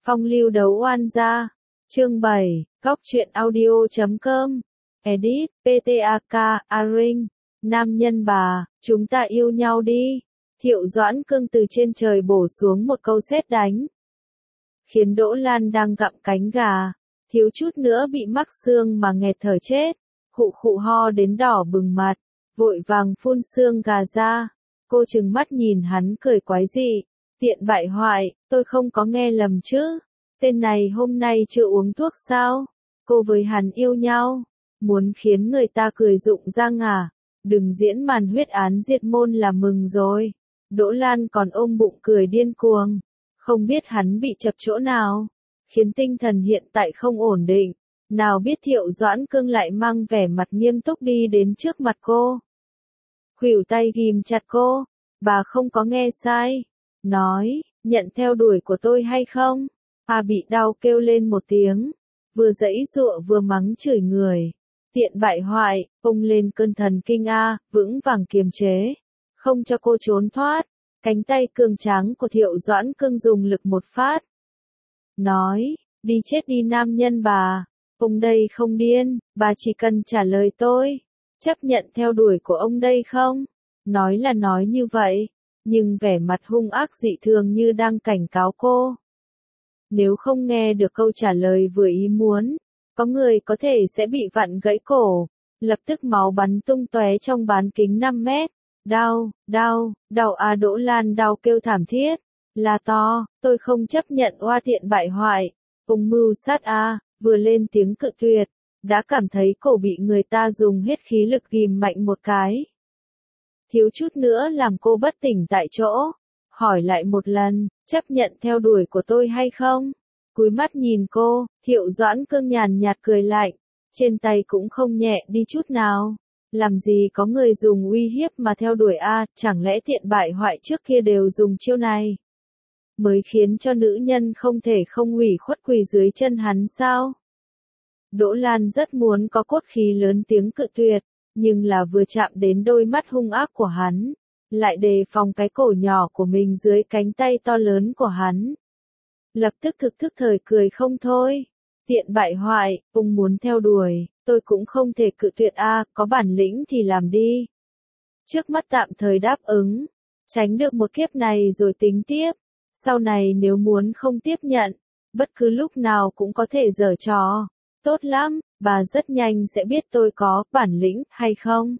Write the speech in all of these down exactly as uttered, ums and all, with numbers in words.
Phong lưu đấu oan gia. Chương bảy, Góc truyện audio chấm com. Edit, pê tê a ca, Aring. Nam nhân bà, chúng ta yêu nhau đi. Thiệu Doãn Cương từ trên trời bổ xuống một câu sét đánh. Khiến Đỗ Lan đang gặm cánh gà, thiếu chút nữa bị mắc xương mà nghẹt thở chết. Khụ khụ ho đến đỏ bừng mặt, vội vàng phun xương gà ra. Cô trừng mắt nhìn hắn cười quái dị. Tiện bại hoại, tôi không có nghe lầm chứ. Tên này hôm nay chưa uống thuốc sao? Cô với hắn yêu nhau, muốn khiến người ta cười rụng răng à? Đừng diễn màn huyết án diệt môn là mừng rồi. Đỗ Lan còn ôm bụng cười điên cuồng, không biết hắn bị chập chỗ nào, khiến tinh thần hiện tại không ổn định. Nào biết Thiệu Doãn Cương lại mang vẻ mặt nghiêm túc đi đến trước mặt cô. Khuỷu tay ghim chặt cô, bà không có nghe sai. Nói, nhận theo đuổi của tôi hay không? À bị đau kêu lên một tiếng, vừa giãy giụa vừa mắng chửi người. Tiện bại hoại, ông lên cơn thần kinh a, vững vàng kiềm chế, không cho cô trốn thoát. Cánh tay cường tráng của Thiệu Doãn Cương dùng lực một phát. Nói, đi chết đi nam nhân bà, ông đây không điên, bà chỉ cần trả lời tôi, chấp nhận theo đuổi của ông đây không? Nói là nói như vậy, nhưng vẻ mặt hung ác dị thường như đang cảnh cáo cô. Nếu không nghe được câu trả lời vừa ý muốn, có người có thể sẽ bị vặn gãy cổ, lập tức máu bắn tung tóe trong bán kính năm mét. Đau, đau, đau à Đỗ Lan đau kêu thảm thiết, là to, tôi không chấp nhận oa tiện bại hoại, ông mưu sát a, vừa lên tiếng cự tuyệt, đã cảm thấy cổ bị người ta dùng hết khí lực ghim mạnh một cái. Thiếu chút nữa làm cô bất tỉnh tại chỗ, hỏi lại một lần, chấp nhận theo đuổi của tôi hay không? Cúi mắt nhìn cô, Thiệu Doãn Cương nhàn nhạt cười lạnh, trên tay cũng không nhẹ đi chút nào. Làm gì có người dùng uy hiếp mà theo đuổi a, chẳng lẽ tiện bại hoại trước kia đều dùng chiêu này? Mới khiến cho nữ nhân không thể không ủy khuất quỳ dưới chân hắn sao? Đỗ Lan rất muốn có cốt khí lớn tiếng cự tuyệt, nhưng là vừa chạm đến đôi mắt hung ác của hắn, lại đề phòng cái cổ nhỏ của mình dưới cánh tay to lớn của hắn. Lập tức thực thức thời cười không thôi. Tiện bại hoại, ông muốn theo đuổi, tôi cũng không thể cự tuyệt a, có bản lĩnh thì làm đi. Trước mắt tạm thời đáp ứng, tránh được một kiếp này rồi tính tiếp. Sau này nếu muốn không tiếp nhận, bất cứ lúc nào cũng có thể giở trò. Tốt lắm, bà rất nhanh sẽ biết tôi có bản lĩnh hay không.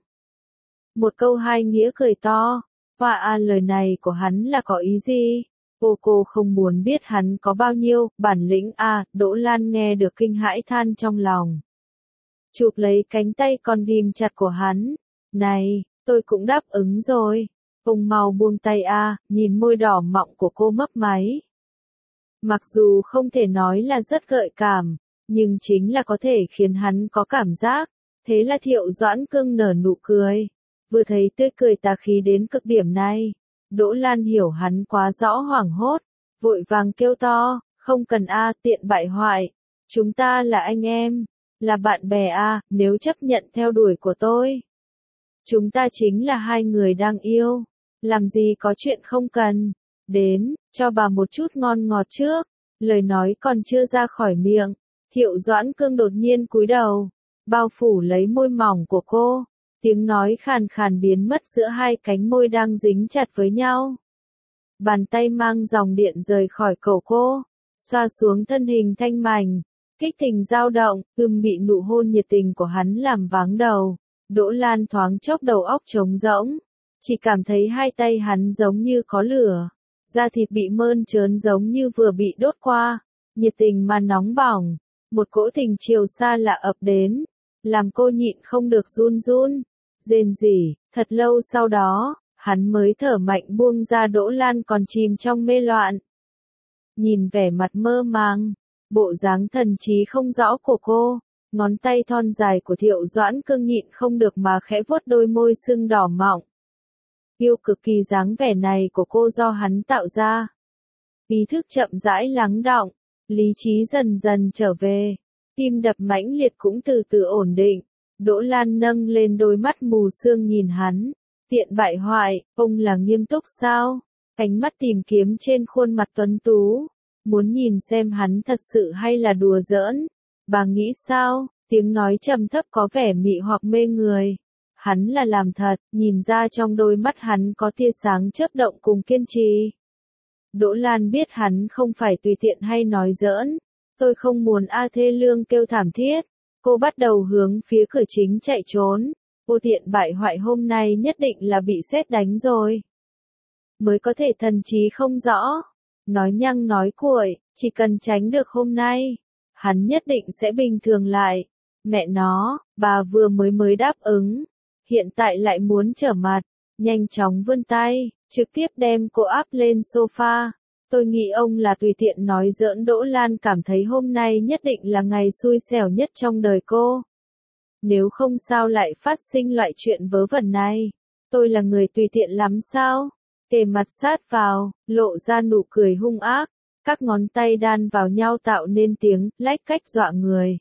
Một câu hai nghĩa cười to. Hoa a lời này của hắn là có ý gì? Cô cô không muốn biết hắn có bao nhiêu bản lĩnh a, Đỗ Lan nghe được kinh hãi than trong lòng. Chụp lấy cánh tay còn ghim chặt của hắn. Này, tôi cũng đáp ứng rồi. Ông mau buông tay a, nhìn môi đỏ mọng của cô mấp máy. Mặc dù không thể nói là rất gợi cảm, nhưng chính là có thể khiến hắn có cảm giác. Thế là Thiệu Doãn Cương nở nụ cười. Vừa thấy tươi cười tà khí đến cực điểm này, Đỗ Lan hiểu hắn quá rõ hoảng hốt, vội vàng kêu to, không cần a, tiện bại hoại, chúng ta là anh em, là bạn bè a, nếu chấp nhận theo đuổi của tôi. Chúng ta chính là hai người đang yêu, làm gì có chuyện không cần. Đến, cho bà một chút ngon ngọt trước. Lời nói còn chưa ra khỏi miệng, Thiệu Doãn Cương đột nhiên cúi đầu, bao phủ lấy môi mỏng của cô. Tiếng nói khàn khàn biến mất giữa hai cánh môi đang dính chặt với nhau. Bàn tay mang dòng điện rời khỏi cổ cô, xoa xuống thân hình thanh mảnh, kích tình dao động, ưm bị nụ hôn nhiệt tình của hắn làm váng đầu. Đỗ Lan thoáng chốc đầu óc trống rỗng, chỉ cảm thấy hai tay hắn giống như có lửa, da thịt bị mơn trớn giống như vừa bị đốt qua, nhiệt tình mà nóng bỏng, một cỗ tình chiều xa lạ ập đến, làm cô nhịn không được run run. Rên rỉ, thật lâu sau đó, hắn mới thở mạnh buông ra. Đỗ Lan còn chìm trong mê loạn. Nhìn vẻ mặt mơ màng, bộ dáng thần trí không rõ của cô, ngón tay thon dài của Thiệu Doãn Cương nhịn không được mà khẽ vuốt đôi môi sưng đỏ mọng. Yêu cực kỳ dáng vẻ này của cô do hắn tạo ra. Ý thức chậm rãi lắng đọng, lý trí dần dần trở về, tim đập mãnh liệt cũng từ từ ổn định. Đỗ Lan nâng lên đôi mắt mù sương nhìn hắn. Tiện bại hoại, ông là nghiêm túc sao? Ánh mắt tìm kiếm trên khuôn mặt tuấn tú, muốn nhìn xem hắn thật sự hay là đùa giỡn. Bà nghĩ sao? Tiếng nói trầm thấp có vẻ mị hoặc mê người. Hắn là làm thật, nhìn ra trong đôi mắt hắn có tia sáng chớp động cùng kiên trì. Đỗ Lan biết hắn không phải tùy tiện hay nói giỡn. Tôi không muốn A thê lương kêu thảm thiết. Cô bắt đầu hướng phía cửa chính chạy trốn. Cô tiện bại hoại hôm nay nhất định là bị sét đánh rồi. Mới có thể thần trí không rõ. Nói nhăng nói cuội, chỉ cần tránh được hôm nay. Hắn nhất định sẽ bình thường lại. Mẹ nó, bà vừa mới mới đáp ứng. Hiện tại lại muốn trở mặt. Nhanh chóng vươn tay, trực tiếp đem cô áp lên sofa. Tôi nghĩ ông là tùy tiện nói giỡn. Đỗ Lan cảm thấy hôm nay nhất định là ngày xui xẻo nhất trong đời cô. Nếu không sao lại phát sinh loại chuyện vớ vẩn này. Tôi là người tùy tiện lắm sao? Kề mặt sát vào, lộ ra nụ cười hung ác. Các ngón tay đan vào nhau tạo nên tiếng lách cách dọa người.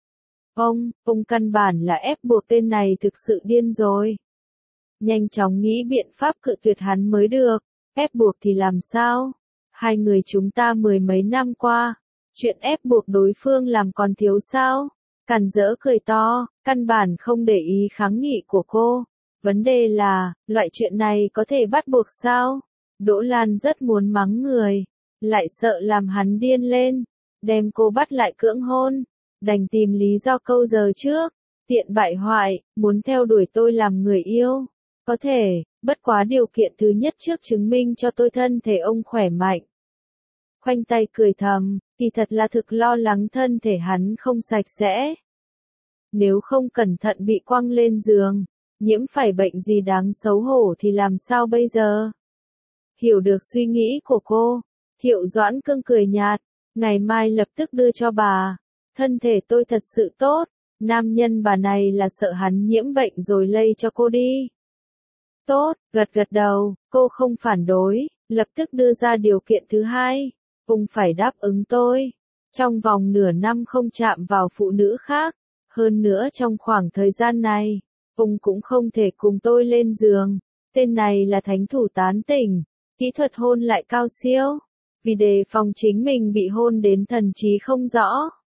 Ông, ông căn bản là ép buộc tên này thực sự điên rồi. Nhanh chóng nghĩ biện pháp cự tuyệt hắn mới được. Ép buộc thì làm sao? Hai người chúng ta mười mấy năm qua. Chuyện ép buộc đối phương làm còn thiếu sao? Càn rỡ cười to, căn bản không để ý kháng nghị của cô. Vấn đề là, loại chuyện này có thể bắt buộc sao? Đỗ Lan rất muốn mắng người. Lại sợ làm hắn điên lên. Đem cô bắt lại cưỡng hôn. Đành tìm lý do câu giờ trước. Tiện bại hoại, muốn theo đuổi tôi làm người yêu. Có thể, bất quá điều kiện thứ nhất trước chứng minh cho tôi thân thể ông khỏe mạnh. Khoanh tay cười thầm, thì thật là thực lo lắng thân thể hắn không sạch sẽ. Nếu không cẩn thận bị quăng lên giường, nhiễm phải bệnh gì đáng xấu hổ thì làm sao bây giờ? Hiểu được suy nghĩ của cô, Thiệu Doãn Cương cười nhạt, ngày mai lập tức đưa cho bà. Thân thể tôi thật sự tốt, nam nhân bà này là sợ hắn nhiễm bệnh rồi lây cho cô đi. Tốt, gật gật đầu, cô không phản đối, lập tức đưa ra điều kiện thứ hai. Ông phải đáp ứng tôi. Trong vòng nửa năm không chạm vào phụ nữ khác. Hơn nữa trong khoảng thời gian này, ông cũng không thể cùng tôi lên giường. Tên này là thánh thủ tán tỉnh. Kỹ thuật hôn lại cao siêu. Vì đề phòng chính mình bị hôn đến thần trí không rõ.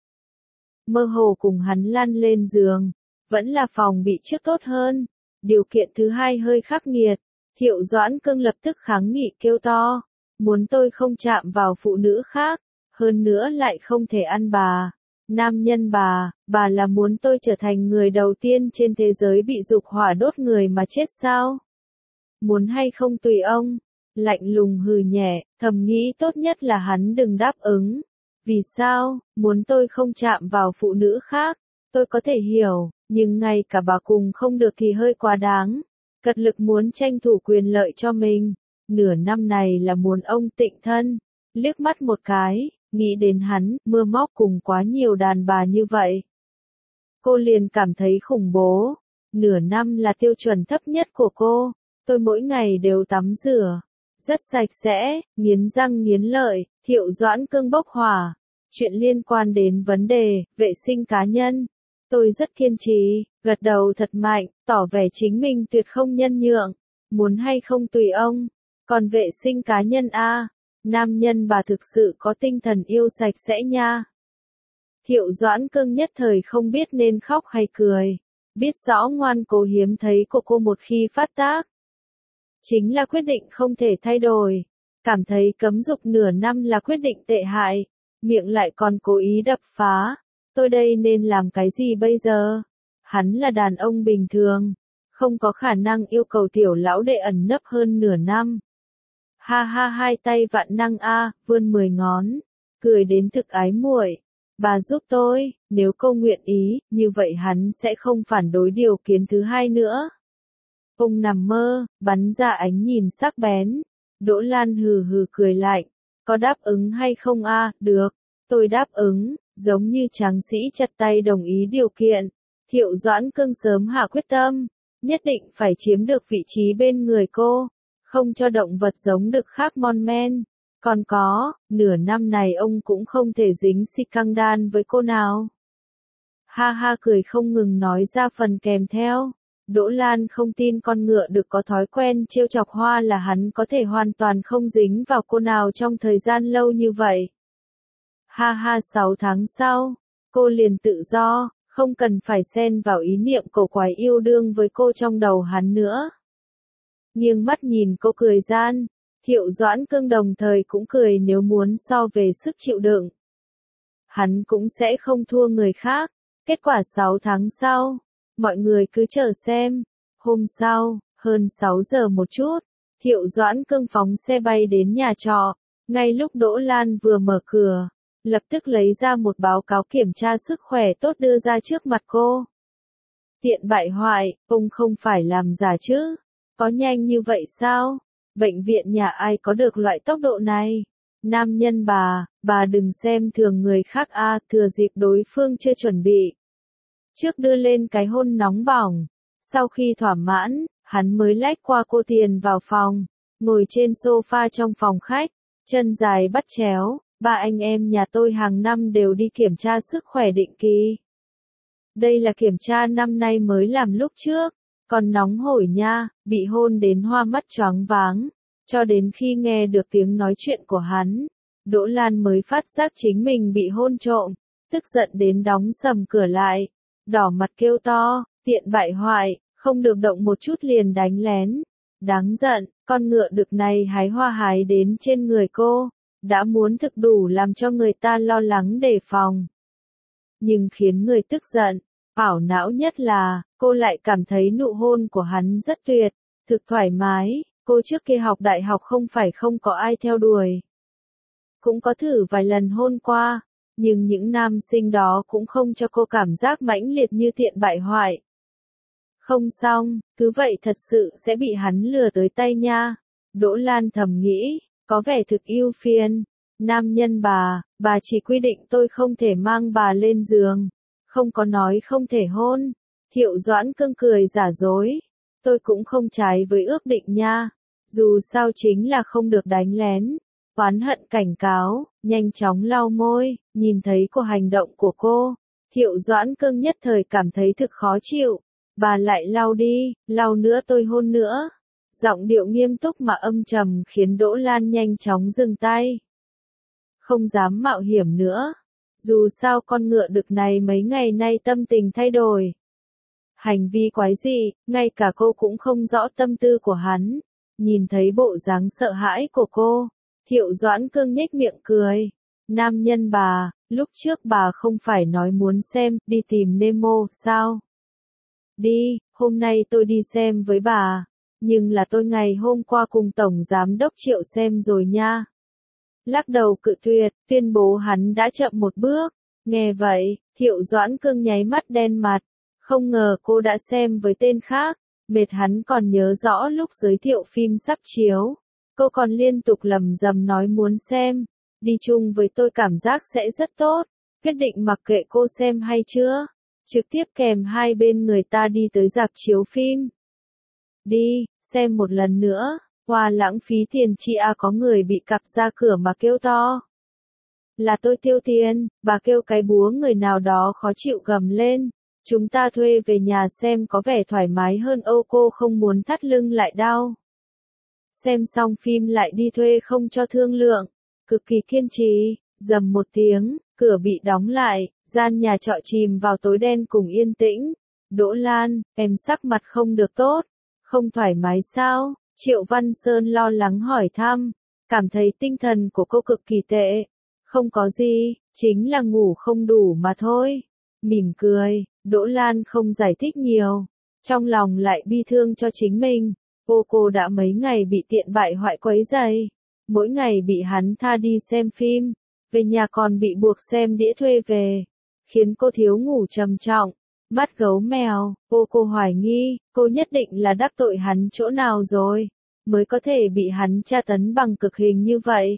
Mơ hồ cùng hắn lăn lên giường. Vẫn là phòng bị trước tốt hơn. Điều kiện thứ hai hơi khắc nghiệt. Thiệu Doãn Cương lập tức kháng nghị kêu to. Muốn tôi không chạm vào phụ nữ khác. Hơn nữa lại không thể ăn bà. Nam nhân bà, bà là muốn tôi trở thành người đầu tiên trên thế giới bị dục hỏa đốt người mà chết sao? Muốn hay không tùy ông. Lạnh lùng hừ nhẹ, thầm nghĩ tốt nhất là hắn đừng đáp ứng. Vì sao, muốn tôi không chạm vào phụ nữ khác? Tôi có thể hiểu, nhưng ngay cả bà cùng không được thì hơi quá đáng. Cật lực muốn tranh thủ quyền lợi cho mình. Nửa năm này là muốn ông tịnh thân. Liếc mắt một cái, nghĩ đến hắn, mưa móc cùng quá nhiều đàn bà như vậy. Cô liền cảm thấy khủng bố. Nửa năm là tiêu chuẩn thấp nhất của cô. Tôi mỗi ngày đều tắm rửa. Rất sạch sẽ, nghiến răng nghiến lợi, Thiệu Doãn Cương bốc hỏa. Chuyện liên quan đến vấn đề, vệ sinh cá nhân. Tôi rất kiên trì, gật đầu thật mạnh, tỏ vẻ chính mình tuyệt không nhân nhượng. Muốn hay không tùy ông. Còn vệ sinh cá nhân a, nam nhân bà thực sự có tinh thần yêu sạch sẽ nha. Thiệu Doãn Cương nhất thời không biết nên khóc hay cười. Biết rõ ngoan cố hiếm thấy của cô một khi phát tác. Chính là quyết định không thể thay đổi. Cảm thấy cấm dục nửa năm là quyết định tệ hại. Miệng lại còn cố ý đập phá. Tôi đây nên làm cái gì bây giờ? Hắn là đàn ông bình thường. Không có khả năng yêu cầu tiểu lão đệ ẩn nấp hơn nửa năm. Ha ha hai tay vạn năng a, vươn mười ngón. Cười đến thực ái muội. Bà giúp tôi, nếu cô nguyện ý, như vậy hắn sẽ không phản đối điều kiến thứ hai nữa. Ông nằm mơ, bắn ra ánh nhìn sắc bén. Đỗ Lan hừ hừ cười lạnh. Có đáp ứng hay không a? Được. Tôi đáp ứng, giống như tráng sĩ chặt tay đồng ý điều kiện. Thiệu Doãn Cương sớm hạ quyết tâm. Nhất định phải chiếm được vị trí bên người cô. Không cho động vật giống đực khác mon men. Còn có, nửa năm này ông cũng không thể dính xì căng đan với cô nào. Ha ha cười không ngừng nói ra phần kèm theo. Đỗ Lan không tin con ngựa được có thói quen trêu chọc hoa là hắn có thể hoàn toàn không dính vào cô nào trong thời gian lâu như vậy. Ha ha sáu tháng sau, cô liền tự do, không cần phải xen vào ý niệm cổ quái yêu đương với cô trong đầu hắn nữa. Nghiêng mắt nhìn cô cười gian, Thiệu Doãn Cương đồng thời cũng cười nếu muốn so về sức chịu đựng. Hắn cũng sẽ không thua người khác. Kết quả sáu tháng sau, mọi người cứ chờ xem. Hôm sau, hơn sáu giờ một chút, Thiệu Doãn Cương phóng xe bay đến nhà trọ. Ngay lúc Đỗ Lan vừa mở cửa, lập tức lấy ra một báo cáo kiểm tra sức khỏe tốt đưa ra trước mặt cô. Tiện bại hoại, ông không phải làm giả chứ? Có nhanh như vậy sao? Bệnh viện nhà ai có được loại tốc độ này? Nam nhân bà, bà đừng xem thường người khác a, thừa dịp đối phương chưa chuẩn bị. Trước đưa lên cái hôn nóng bỏng. Sau khi thỏa mãn, hắn mới lách qua cô tiền vào phòng, ngồi trên sofa trong phòng khách, chân dài bắt chéo. Ba anh em nhà tôi hàng năm đều đi kiểm tra sức khỏe định kỳ. Đây là kiểm tra năm nay mới làm lúc trước, còn nóng hổi nha, bị hôn đến hoa mắt choáng váng. Cho đến khi nghe được tiếng nói chuyện của hắn, Đỗ Lan mới phát giác chính mình bị hôn trộm, tức giận đến đóng sầm cửa lại, đỏ mặt kêu to, tiện bại hoại, không được động một chút liền đánh lén. Đáng giận, con ngựa đực này hái hoa hái đến trên người cô, đã muốn thực đủ làm cho người ta lo lắng đề phòng. Nhưng khiến người tức giận, ảo não nhất là, cô lại cảm thấy nụ hôn của hắn rất tuyệt, thực thoải mái. Cô trước kia học đại học không phải không có ai theo đuổi. Cũng có thử vài lần hôn qua, nhưng những nam sinh đó cũng không cho cô cảm giác mãnh liệt như tiện bại hoại. Không xong, cứ vậy thật sự sẽ bị hắn lừa tới tay nha. Đỗ Lan thầm nghĩ, có vẻ thực ưu phiền. Nam nhân bà, bà chỉ quy định tôi không thể mang bà lên giường, không có nói không thể hôn. Thiệu Doãn Cương cười giả dối. Tôi cũng không trái với ước định nha. Dù sao chính là không được đánh lén. Oán hận cảnh cáo, nhanh chóng lau môi, nhìn thấy cô hành động của cô. Thiệu Doãn Cương nhất thời cảm thấy thực khó chịu. Bà lại lau đi, lau nữa tôi hôn nữa. Giọng điệu nghiêm túc mà âm trầm khiến Đỗ Lan nhanh chóng dừng tay. Không dám mạo hiểm nữa. Dù sao con ngựa đực này mấy ngày nay tâm tình thay đổi. Hành vi quái dị, ngay cả cô cũng không rõ tâm tư của hắn. Nhìn thấy bộ dáng sợ hãi của cô, Thiệu Doãn Cương nhếch miệng cười. Nam nhân bà, lúc trước bà không phải nói muốn xem, đi tìm Nemo, sao? Đi, hôm nay tôi đi xem với bà. Nhưng là tôi ngày hôm qua cùng Tổng Giám đốc Triệu xem rồi nha. Lắc đầu cự tuyệt, tuyên bố hắn đã chậm một bước. Nghe vậy, Thiệu Doãn Cương nháy mắt đen mặt. Không ngờ cô đã xem với tên khác. Mệt hắn còn nhớ rõ lúc giới thiệu phim sắp chiếu. Cô còn liên tục lầm rầm nói muốn xem. Đi chung với tôi cảm giác sẽ rất tốt. Quyết định mặc kệ cô xem hay chưa. Trực tiếp kèm hai bên người ta đi tới rạp chiếu phim. Đi, xem một lần nữa. Hoa lãng phí tiền chi à, có người bị cặp ra cửa mà kêu to. Là tôi tiêu tiền, bà kêu cái búa người nào đó khó chịu gầm lên. Chúng ta thuê về nhà xem có vẻ thoải mái hơn, ô cô không muốn thắt lưng lại đau. Xem xong phim lại đi thuê không cho thương lượng. Cực kỳ kiên trì, rầm một tiếng, cửa bị đóng lại, gian nhà trọ chìm vào tối đen cùng yên tĩnh. Đỗ Lan, em sắc mặt không được tốt, không thoải mái sao? Triệu Văn Sơn lo lắng hỏi thăm, cảm thấy tinh thần của cô cực kỳ tệ. Không có gì, chính là ngủ không đủ mà thôi. Mỉm cười, Đỗ Lan không giải thích nhiều, trong lòng lại bi thương cho chính mình. Ô cô đã mấy ngày bị tiện bại hoại quấy rầy, mỗi ngày bị hắn tha đi xem phim, về nhà còn bị buộc xem đĩa thuê về, khiến cô thiếu ngủ trầm trọng. Mắt gấu mèo, ô cô hoài nghi, cô nhất định là đắc tội hắn chỗ nào rồi, mới có thể bị hắn tra tấn bằng cực hình như vậy.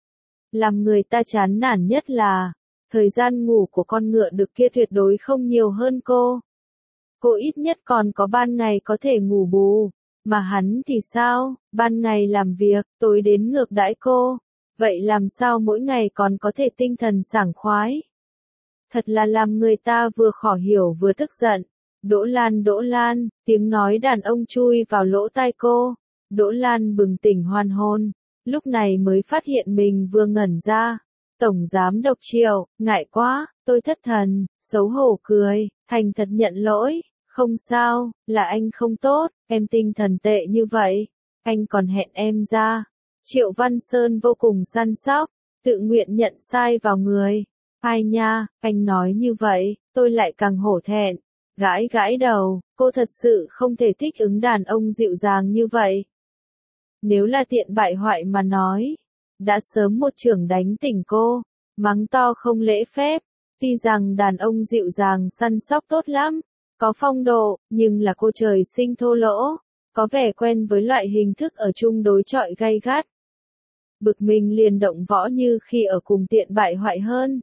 Làm người ta chán nản nhất là, thời gian ngủ của con ngựa đực kia tuyệt đối không nhiều hơn cô. Cô ít nhất còn có ban ngày có thể ngủ bù, mà hắn thì sao, ban ngày làm việc, tối đến ngược đãi cô. Vậy làm sao mỗi ngày còn có thể tinh thần sảng khoái? Thật là làm người ta vừa khó hiểu vừa tức giận. Đỗ Lan, Đỗ Lan, tiếng nói đàn ông chui vào lỗ tai cô. Đỗ Lan bừng tỉnh hoàn hồn, lúc này mới phát hiện mình vừa ngẩn ra. Tổng giám đốc Triệu, ngại quá, tôi thất thần, xấu hổ cười, thành thật nhận lỗi, không sao, là anh không tốt, em tinh thần tệ như vậy, anh còn hẹn em ra. Triệu Văn Sơn vô cùng săn sóc, tự nguyện nhận sai vào người. Ai nha, anh nói như vậy, tôi lại càng hổ thẹn. Gãi gãi đầu, cô thật sự không thể thích ứng đàn ông dịu dàng như vậy. Nếu là tiện bại hoại mà nói, đã sớm một chưởng đánh tỉnh cô, mắng to không lễ phép. Tuy rằng đàn ông dịu dàng săn sóc tốt lắm, có phong độ, nhưng là cô trời sinh thô lỗ, có vẻ quen với loại hình thức ở chung đối chọi gay gắt. Bực mình liền động võ như khi ở cùng tiện bại hoại hơn.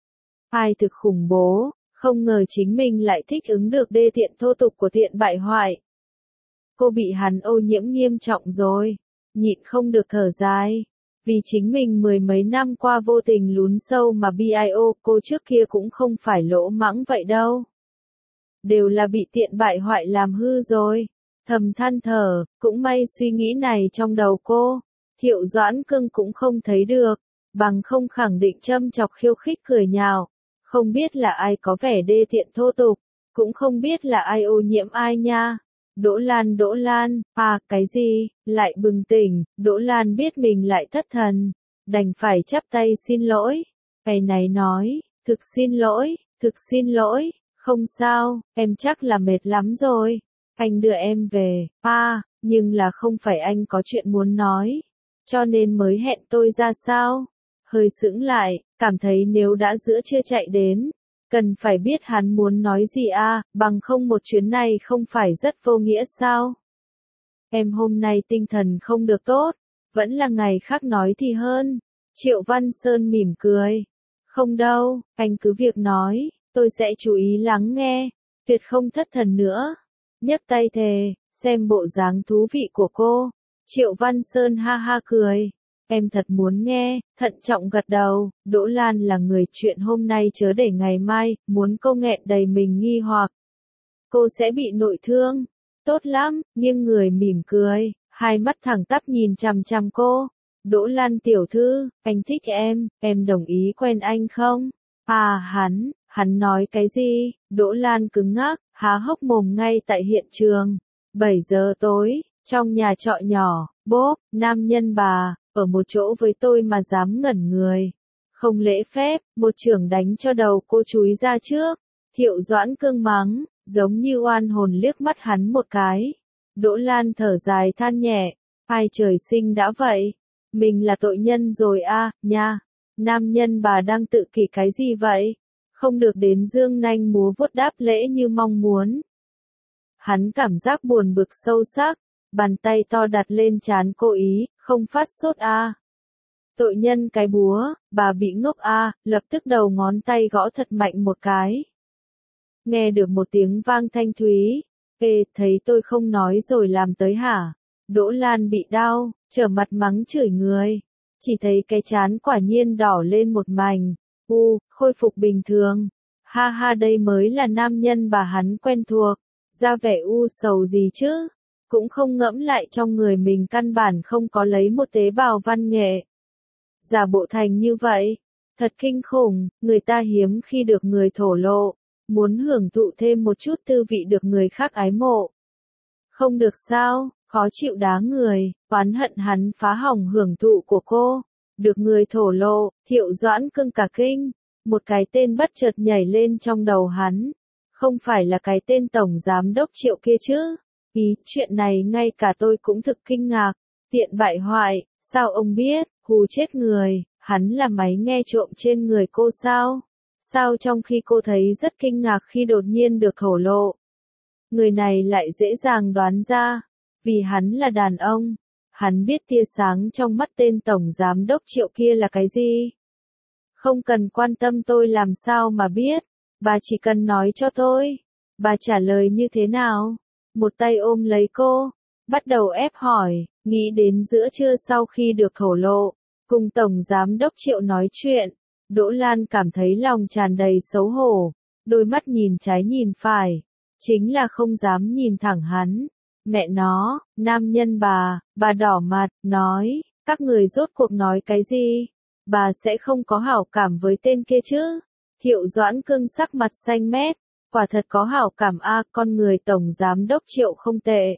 Ai thực khủng bố, không ngờ chính mình lại thích ứng được đê tiện thô tục của tiện bại hoại. Cô bị hắn ô nhiễm nghiêm trọng rồi, nhịn không được thở dài. Vì chính mình mười mấy năm qua vô tình lún sâu mà bê i ô, cô trước kia cũng không phải lỗ mãng vậy đâu. Đều là bị tiện bại hoại làm hư rồi. Thầm than thở, cũng may suy nghĩ này trong đầu cô, Thiệu Doãn Cưng cũng không thấy được, bằng không khẳng định châm chọc khiêu khích cười nhạo. Không biết là ai có vẻ đê tiện thô tục, cũng không biết là ai ô nhiễm ai nha. Đỗ Lan Đỗ Lan, à cái gì, lại bừng tỉnh, Đỗ Lan biết mình lại thất thần, đành phải chắp tay xin lỗi. Cái này nói, thực xin lỗi, thực xin lỗi, không sao, em chắc là mệt lắm rồi. Anh đưa em về, à, nhưng là không phải anh có chuyện muốn nói, cho nên mới hẹn tôi ra sao? Hơi sững lại, cảm thấy nếu đã giữa trưa chạy đến, cần phải biết hắn muốn nói gì à, bằng không một chuyến này không phải rất vô nghĩa sao? Em hôm nay tinh thần không được tốt, vẫn là ngày khác nói thì hơn. Triệu Văn Sơn mỉm cười. Không đâu, anh cứ việc nói, tôi sẽ chú ý lắng nghe, tuyệt không thất thần nữa. Nhấc tay thề, xem bộ dáng thú vị của cô. Triệu Văn Sơn ha ha cười. Em thật muốn nghe, thận trọng gật đầu, Đỗ Lan là người chuyện hôm nay chớ để ngày mai, muốn cô nghẹn đầy mình nghi hoặc. Cô sẽ bị nội thương. Tốt lắm, nhưng người mỉm cười, hai mắt thẳng tắp nhìn chằm chằm cô. Đỗ Lan tiểu thư, anh thích em, em đồng ý quen anh không? À hắn, hắn nói cái gì? Đỗ Lan cứng ngắc, há hốc mồm ngay tại hiện trường. bảy giờ tối, trong nhà trọ nhỏ, bốp, nam nhân bà, ở một chỗ với tôi mà dám ngẩn người. Không lễ phép, một chưởng đánh cho đầu cô chúi ra trước. Thiệu Doãn Cương mắng, giống như oan hồn liếc mắt hắn một cái. Đỗ Lan thở dài than nhẹ, ai trời sinh đã vậy. Mình là tội nhân rồi a, à, nha. Nam nhân bà đang tự kỷ cái gì vậy? Không được đến dương nanh múa vuốt đáp lễ như mong muốn. Hắn cảm giác buồn bực sâu sắc, bàn tay to đặt lên trán cô ý, không phát sốt a. À. Tội nhân cái búa, bà bị ngốc a, à, lập tức đầu ngón tay gõ thật mạnh một cái. Nghe được một tiếng vang thanh thúy, ê, thấy tôi không nói rồi làm tới hả? Đỗ Lan bị đau, trở mặt mắng chửi người. Chỉ thấy cái trán quả nhiên đỏ lên một mảnh. U, khôi phục bình thường. Ha ha, đây mới là nam nhân bà hắn quen thuộc. Ra vẻ u sầu gì chứ? Cũng không ngẫm lại trong người mình căn bản không có lấy một tế bào văn nghệ. Giả bộ thành như vậy. Thật kinh khủng, người ta hiếm khi được người thổ lộ. Muốn hưởng thụ thêm một chút tư vị được người khác ái mộ. Không được sao, khó chịu đá người, oán hận hắn phá hỏng hưởng thụ của cô. Được người thổ lộ, Thiệu Doãn Cương cả kinh. Một cái tên bất chợt nhảy lên trong đầu hắn. Không phải là cái tên tổng giám đốc Triệu kia chứ. Ý, chuyện này ngay cả tôi cũng thực kinh ngạc. Tiện bại hoại, sao ông biết, hù chết người, hắn là máy nghe trộm trên người cô sao? Sao trong khi cô thấy rất kinh ngạc khi đột nhiên được thổ lộ. Người này lại dễ dàng đoán ra, vì hắn là đàn ông. Hắn biết tia sáng trong mắt tên tổng giám đốc Triệu kia là cái gì. Không cần quan tâm tôi làm sao mà biết, bà chỉ cần nói cho tôi. Bà trả lời như thế nào? Một tay ôm lấy cô, bắt đầu ép hỏi, nghĩ đến giữa trưa sau khi được thổ lộ, cùng tổng giám đốc Triệu nói chuyện. Đỗ Lan cảm thấy lòng tràn đầy xấu hổ, đôi mắt nhìn trái nhìn phải, chính là không dám nhìn thẳng hắn. Mẹ nó, nam nhân bà, bà đỏ mặt, nói, các người rốt cuộc nói cái gì? bà sẽ không có hảo cảm với tên kia chứ? Thiệu Doãn Cương sắc mặt xanh mét, quả thật có hảo cảm a, con người tổng giám đốc Triệu không tệ.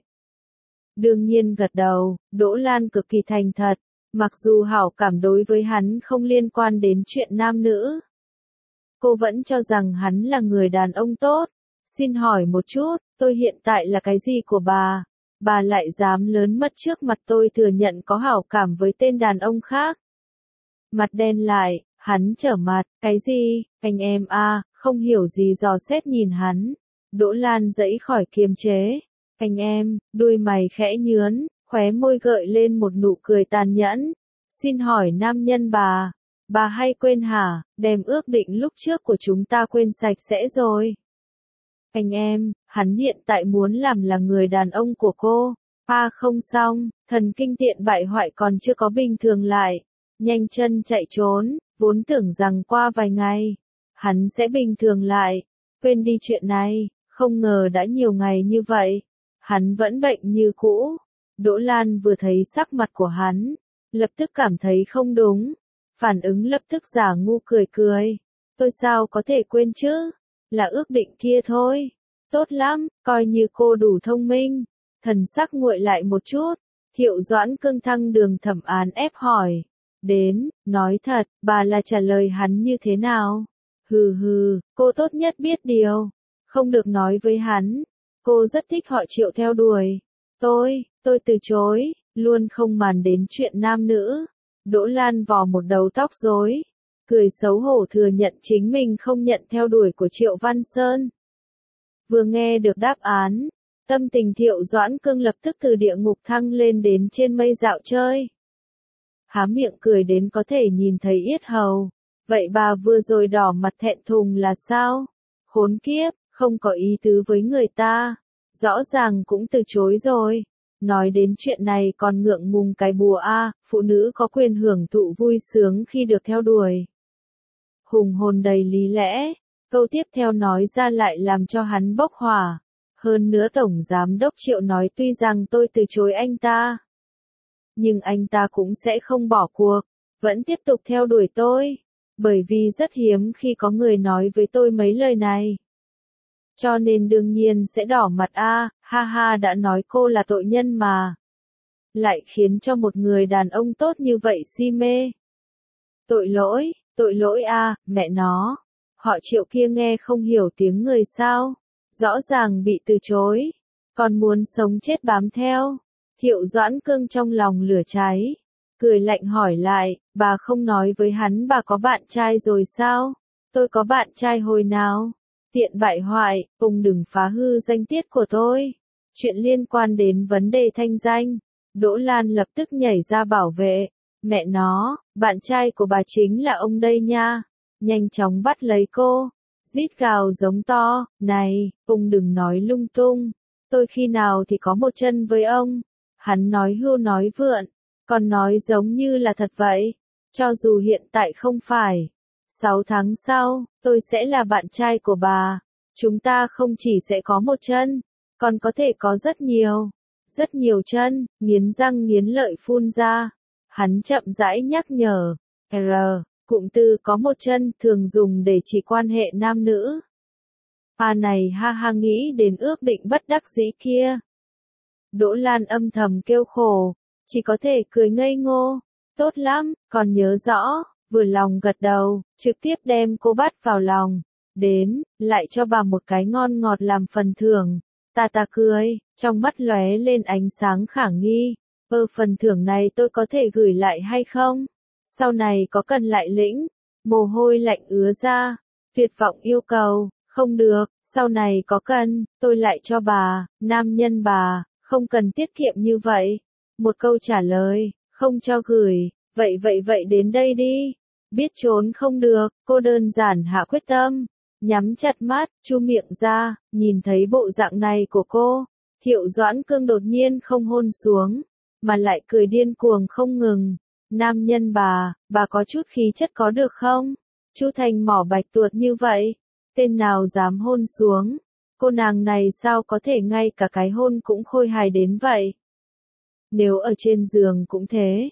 Đương nhiên gật đầu, Đỗ Lan cực kỳ thành thật, mặc dù hảo cảm đối với hắn không liên quan đến chuyện nam nữ. Cô vẫn cho rằng hắn là người đàn ông tốt. Xin hỏi một chút, tôi hiện tại là cái gì của bà? Bà lại dám lớn mật trước mặt tôi thừa nhận có hảo cảm với tên đàn ông khác. Mặt đen lại, hắn trở mặt, cái gì, anh em a, không hiểu gì dò xét nhìn hắn. Đỗ Lan giãy khỏi kiềm chế. Anh em, đuôi mày khẽ nhướn, khóe môi gợi lên một nụ cười tàn nhẫn. Xin hỏi nam nhân bà, bà hay quên hả, đem ước định lúc trước của chúng ta quên sạch sẽ rồi. Anh em, hắn hiện tại muốn làm là người đàn ông của cô. À không xong, thần kinh tiện bại hoại còn chưa có bình thường lại. Nhanh chân chạy trốn, vốn tưởng rằng qua vài ngày, hắn sẽ bình thường lại. Quên đi chuyện này, không ngờ đã nhiều ngày như vậy. Hắn vẫn bệnh như cũ. Đỗ Lan vừa thấy sắc mặt của hắn, lập tức cảm thấy không đúng. Phản ứng lập tức giả ngu cười cười. Tôi sao có thể quên chứ? Là ước định kia thôi. Tốt lắm, coi như cô đủ thông minh. Thần sắc nguội lại một chút. Thiệu Doãn Cương thăng đường thẩm án ép hỏi. Đến, nói thật, bà là trả lời hắn như thế nào? Hừ hừ, cô tốt nhất biết điều. Không được nói với hắn. Cô rất thích họ Triệu theo đuổi. Tôi, tôi từ chối, luôn không màng đến chuyện nam nữ. Đỗ Lan vò một đầu tóc rối, cười xấu hổ thừa nhận chính mình không nhận theo đuổi của Triệu Văn Sơn. Vừa nghe được đáp án, tâm tình Thiệu Doãn Cương lập tức từ địa ngục thăng lên đến trên mây dạo chơi. Há miệng cười đến có thể nhìn thấy yết hầu. Vậy bà vừa rồi đỏ mặt thẹn thùng là sao? Khốn kiếp, không có ý tứ với người ta. Rõ ràng cũng từ chối rồi. Nói đến chuyện này còn ngượng ngùng cái bùa a, phụ nữ có quyền hưởng thụ vui sướng khi được theo đuổi. Hùng hồn đầy lý lẽ, câu tiếp theo nói ra lại làm cho hắn bốc hỏa. Hơn nữa Tổng Giám đốc Triệu nói tuy rằng tôi từ chối anh ta, nhưng anh ta cũng sẽ không bỏ cuộc, vẫn tiếp tục theo đuổi tôi. Bởi vì rất hiếm khi có người nói với tôi mấy lời này. Cho nên đương nhiên sẽ đỏ mặt a, ha ha đã nói cô là tội nhân mà. Lại khiến cho một người đàn ông tốt như vậy si mê. Tội lỗi, tội lỗi a, mẹ nó. Họ Triệu kia nghe không hiểu tiếng người sao. Rõ ràng bị từ chối. Còn muốn sống chết bám theo. Thiệu Doãn Cương trong lòng lửa cháy. Cười lạnh hỏi lại, bà không nói với hắn bà có bạn trai rồi sao? Tôi có bạn trai hồi nào? Tiện bại hoại, ông đừng phá hư danh tiết của tôi. Chuyện liên quan đến vấn đề thanh danh. Đỗ Lan lập tức nhảy ra bảo vệ. Mẹ nó, bạn trai của bà chính là ông đây nha. Nhanh chóng bắt lấy cô. Rít gào giống to, này, ông đừng nói lung tung. Tôi khi nào thì có một chân với ông. Hắn nói hưu nói vượn, còn nói giống như là thật vậy. Cho dù hiện tại không phải. Sáu tháng sau, tôi sẽ là bạn trai của bà. Chúng ta không chỉ sẽ có một chân, còn có thể có rất nhiều. Rất nhiều chân, nghiến răng nghiến lợi phun ra. Hắn chậm rãi nhắc nhở. R, cụm từ có một chân thường dùng để chỉ quan hệ nam nữ. À này ha ha nghĩ đến ước định bất đắc dĩ kia. Đỗ Lan âm thầm kêu khổ, chỉ có thể cười ngây ngô. Tốt lắm, còn nhớ rõ, vừa lòng gật đầu, trực tiếp đem cô bắt vào lòng. Đến, lại cho bà một cái ngon ngọt làm phần thưởng. Ta ta cười, trong mắt lóe lên ánh sáng khả nghi. Ơ phần thưởng này tôi có thể gửi lại hay không? Sau này có cần lại lĩnh? Mồ hôi lạnh ứa ra. Tuyệt vọng yêu cầu, không được, sau này có cần, tôi lại cho bà, nam nhân bà, không cần tiết kiệm như vậy. Một câu trả lời, không cho gửi, vậy vậy vậy đến đây đi. Biết trốn không được, cô đơn giản hạ quyết tâm. Nhắm chặt mắt, chu miệng ra, nhìn thấy bộ dạng này của cô. Thiệu Doãn Cương đột nhiên không hôn xuống, mà lại cười điên cuồng không ngừng. Nam nhân bà, bà có chút khí chất có được không? Chu Thành mỏ bạch tuột như vậy, tên nào dám hôn xuống? Cô nàng này sao có thể ngay cả cái hôn cũng khôi hài đến vậy? Nếu ở trên giường cũng thế,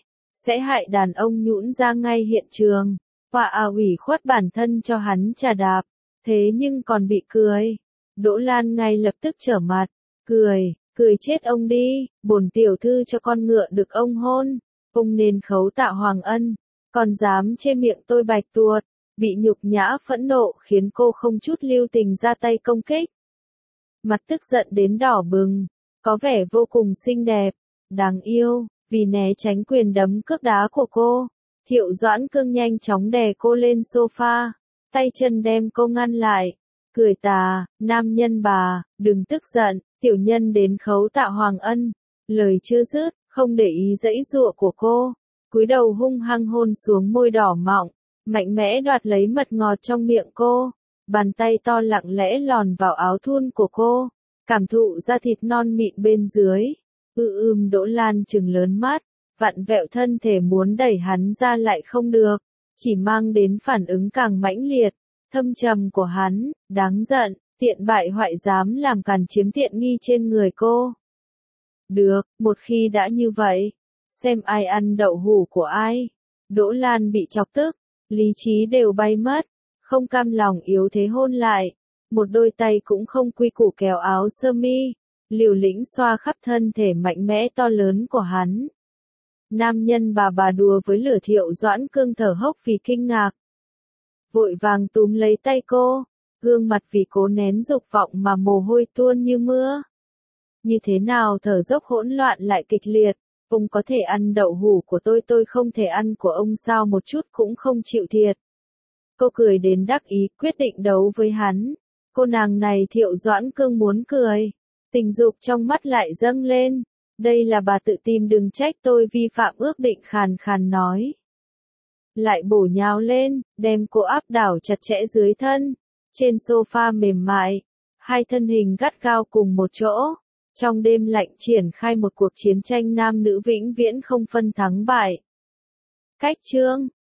sẽ hại đàn ông nhũn ra ngay hiện trường. Họa à ủy khuất bản thân cho hắn trà đạp, thế nhưng còn bị cười. Đỗ Lan ngay lập tức trở mặt, cười, cười chết ông đi, bổn tiểu thư cho con ngựa được ông hôn, ông nên khấu tạ Hoàng Ân, còn dám chê miệng tôi bạch tuột, bị nhục nhã phẫn nộ khiến cô không chút lưu tình ra tay công kích. Mặt tức giận đến đỏ bừng, có vẻ vô cùng xinh đẹp, đáng yêu, vì né tránh quyền đấm cước đá của cô. Thiệu Doãn Cương nhanh chóng đè cô lên sofa, tay chân đem cô ngăn lại, cười tà, nam nhân bà, đừng tức giận, tiểu nhân đến khấu tạ Hoàng Ân, lời chưa dứt, không để ý dãy dụa của cô, cúi đầu hung hăng hôn xuống môi đỏ mọng, mạnh mẽ đoạt lấy mật ngọt trong miệng cô, bàn tay to lặng lẽ lòn vào áo thun của cô, cảm thụ da thịt non mịn bên dưới, ư ưm Đỗ Lan trừng lớn mắt. Vặn vẹo thân thể muốn đẩy hắn ra lại không được, chỉ mang đến phản ứng càng mãnh liệt, thâm trầm của hắn, đáng giận, tiện bại hoại dám làm càn chiếm tiện nghi trên người cô. Được, một khi đã như vậy, xem ai ăn đậu hũ của ai. Đỗ Lan bị chọc tức, lý trí đều bay mất, không cam lòng yếu thế hôn lại, một đôi tay cũng không quy củ kéo áo sơ mi, liều lĩnh xoa khắp thân thể mạnh mẽ to lớn của hắn. Nam nhân bà bà đùa với lửa Thiệu Doãn Cương thở hốc vì kinh ngạc. Vội vàng túm lấy tay cô, gương mặt vì cố nén dục vọng mà mồ hôi tuôn như mưa. Như thế nào thở dốc hỗn loạn lại kịch liệt, ông có thể ăn đậu hũ của tôi tôi không thể ăn của ông sao một chút cũng không chịu thiệt. Cô cười đến đắc ý quyết định đấu với hắn. Cô nàng này Thiệu Doãn Cương muốn cười, tình dục trong mắt lại dâng lên. Đây là bà tự tìm đừng trách tôi vi phạm ước định khàn khàn nói. Lại bổ nhào lên, đem cô áp đảo chặt chẽ dưới thân, trên sofa mềm mại, hai thân hình gắt gao cùng một chỗ, trong đêm lạnh triển khai một cuộc chiến tranh nam nữ vĩnh viễn không phân thắng bại. Cách chương